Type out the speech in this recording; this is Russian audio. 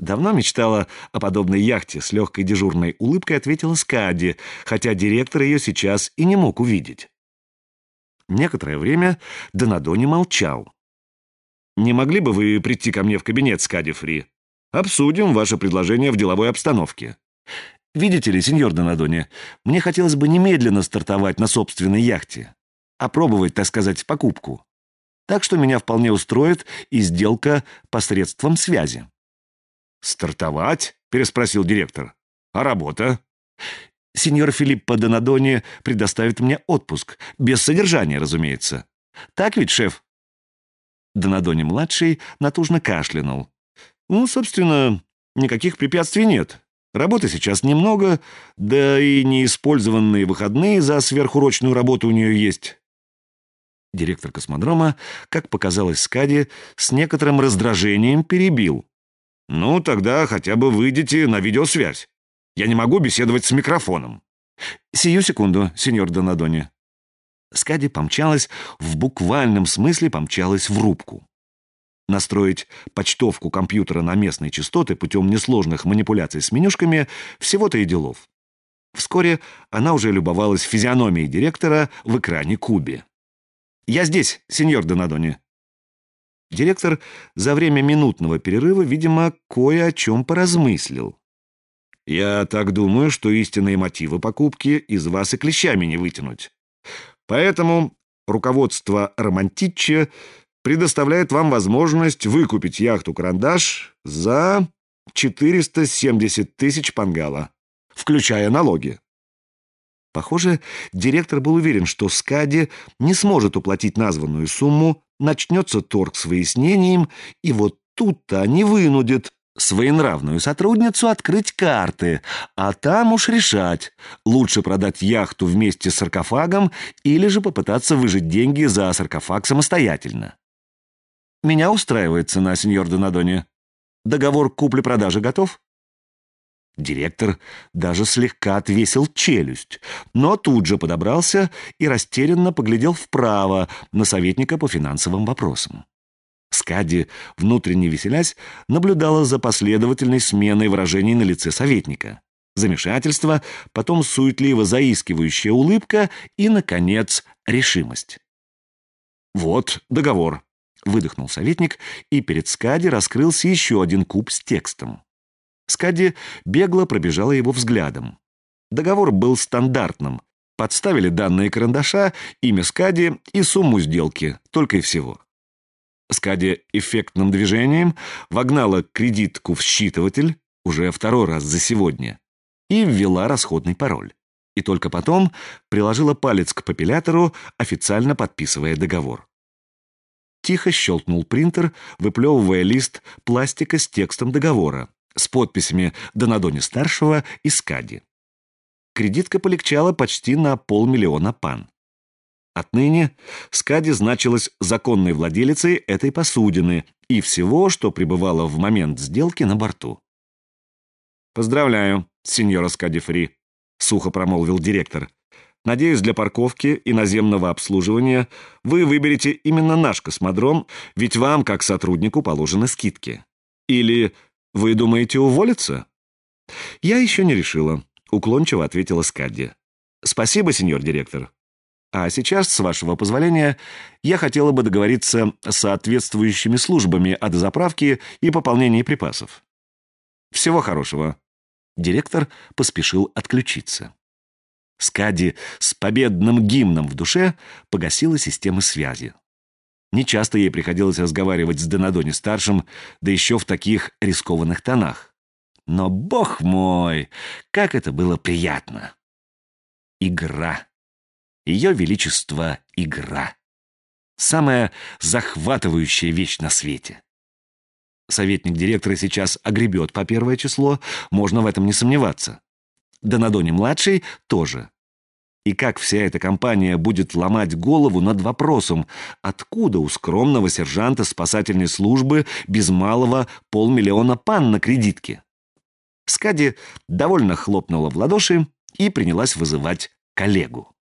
Давно мечтала о подобной яхте, с легкой дежурной улыбкой ответила Скади, хотя директор ее сейчас и не мог увидеть. Некоторое время Донадони молчал. «Не могли бы вы прийти ко мне в кабинет, Скади Фри? Обсудим ваше предложение в деловой обстановке. Видите ли, сеньор Донадони, мне хотелось бы немедленно стартовать на собственной яхте, опробовать, так сказать, покупку. Так что меня вполне устроит и сделка посредством связи». «Стартовать?» — переспросил директор. «А работа?» «Сеньор Филиппо Донадони предоставит мне отпуск, без содержания, разумеется. Так ведь, шеф?» Донадони-младший натужно кашлянул. «Ну, собственно, никаких препятствий нет. Работы сейчас немного, да и неиспользованные выходные за сверхурочную работу у нее есть». Директор космодрома, как показалось Скади, с некоторым раздражением перебил. «Ну, тогда хотя бы выйдите на видеосвязь. Я не могу беседовать с микрофоном». «Сию секунду, сеньор Донадони». Скади помчалась, в буквальном смысле помчалась в рубку. Настроить почтовку компьютера на местные частоты путем несложных манипуляций с менюшками всего-то и делов. Вскоре она уже любовалась физиономией директора в экране Куби. «Я здесь, сеньор Донадони». Директор за время минутного перерыва, видимо, кое о чем поразмыслил. «Я так думаю, что истинные мотивы покупки из вас и клещами не вытянуть. Поэтому руководство Романтиччо предоставляет вам возможность выкупить яхту «Карандаш» за 470 тысяч пангало, включая налоги». Похоже, директор был уверен, что Скади не сможет уплатить названную сумму, начнется торг с выяснением, и вот тут-то они вынудят своенравную сотрудницу открыть карты, а там уж решать, лучше продать яхту вместе с саркофагом или же попытаться выжать деньги за саркофаг самостоятельно. «Меня устраивает цена, сеньор Донадони. Договор купли-продажи готов?» Директор даже слегка отвесил челюсть, но тут же подобрался и растерянно поглядел вправо на советника по финансовым вопросам. Скади, внутренне веселясь, наблюдала за последовательной сменой выражений на лице советника. Замешательство, потом суетливо заискивающая улыбка и, наконец, решимость. «Вот договор», — выдохнул советник, и перед Скади раскрылся еще один куб с текстом. Скади бегло пробежала его взглядом. Договор был стандартным. Подставили данные карандаша, имя Скади и сумму сделки, только и всего. Скади эффектным движением вогнала кредитку в считыватель, уже второй раз за сегодня, и ввела расходный пароль. И только потом приложила палец к папиллятору, официально подписывая договор. Тихо щелкнул принтер, выплевывая лист пластика с текстом договора, с подписями Донадони-старшего и Скади. Кредитка полегчала почти на 500 000 пан. Отныне Скади значилась законной владелицей этой посудины и всего, что пребывало в момент сделки на борту. «Поздравляю, сеньора Скади Фри», — сухо промолвил директор. «Надеюсь, для парковки и наземного обслуживания вы выберете именно наш космодром, ведь вам, как сотруднику, положены скидки. Или вы думаете уволиться?» «Я еще не решила», — уклончиво ответила Скади. «Спасибо, сеньор директор. А сейчас, с вашего позволения, я хотела бы договориться с соответствующими службами о дозаправке и пополнении припасов. Всего хорошего». Директор поспешил отключиться. Скади с победным гимном в душе погасила системы связи. Нечасто ей приходилось разговаривать с Донадони-старшим, да еще в таких рискованных тонах. Но, бог мой, как это было приятно! Игра. Ее величество — игра. Самая захватывающая вещь на свете. Советник директора сейчас огребет по 1 число, можно в этом не сомневаться. Донадони-младший тоже. И как вся эта компания будет ломать голову над вопросом, откуда у скромного сержанта спасательной службы без малого 500 000 пан на кредитке? Скади довольно хлопнула в ладоши и принялась вызывать коллегу.